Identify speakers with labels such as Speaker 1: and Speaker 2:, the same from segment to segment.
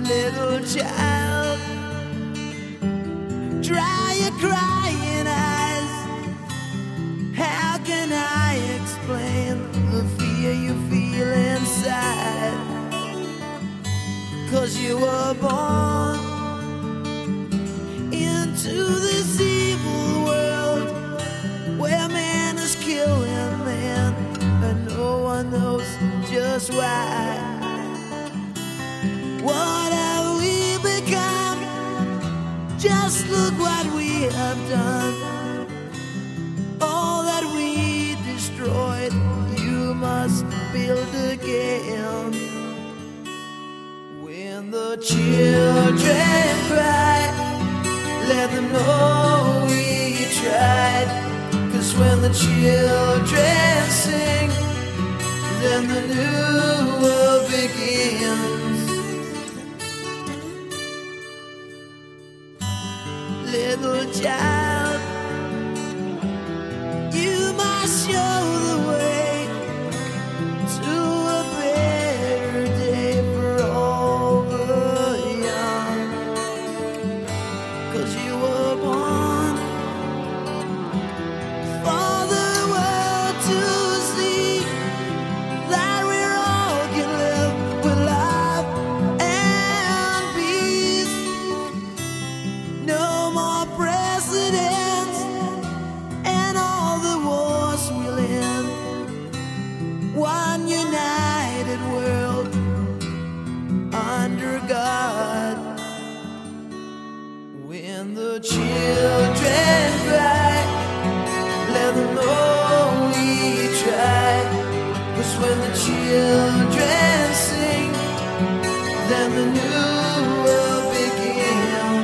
Speaker 1: Little child, dry your crying eyes. How can I explain the fear you feel inside? 'Cause you were born into this evil world where man is killing man, and no one knows just why. What have we become? Just look what we have done. All that we destroyed, you must build again. When the children cry, let them know we tried. 'Cause when the children sing, then the new world begins. Little child, you must show the way to a better day for all the young. 'Cause you were born for the world to see that we all can live with love and peace. No more presidents and all the wars we'll end. One united world under God. When the children cry, let them know we tried. 'Cause when the children sing, then the new world begins.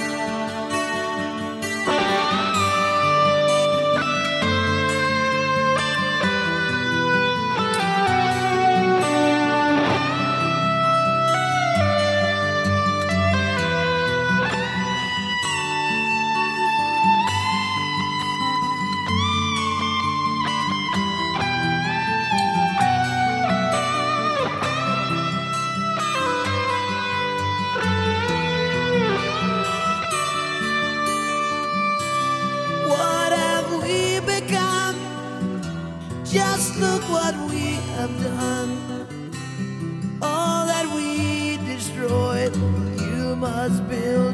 Speaker 1: What have we become? Just look what we have done. All that we destroyed, you must build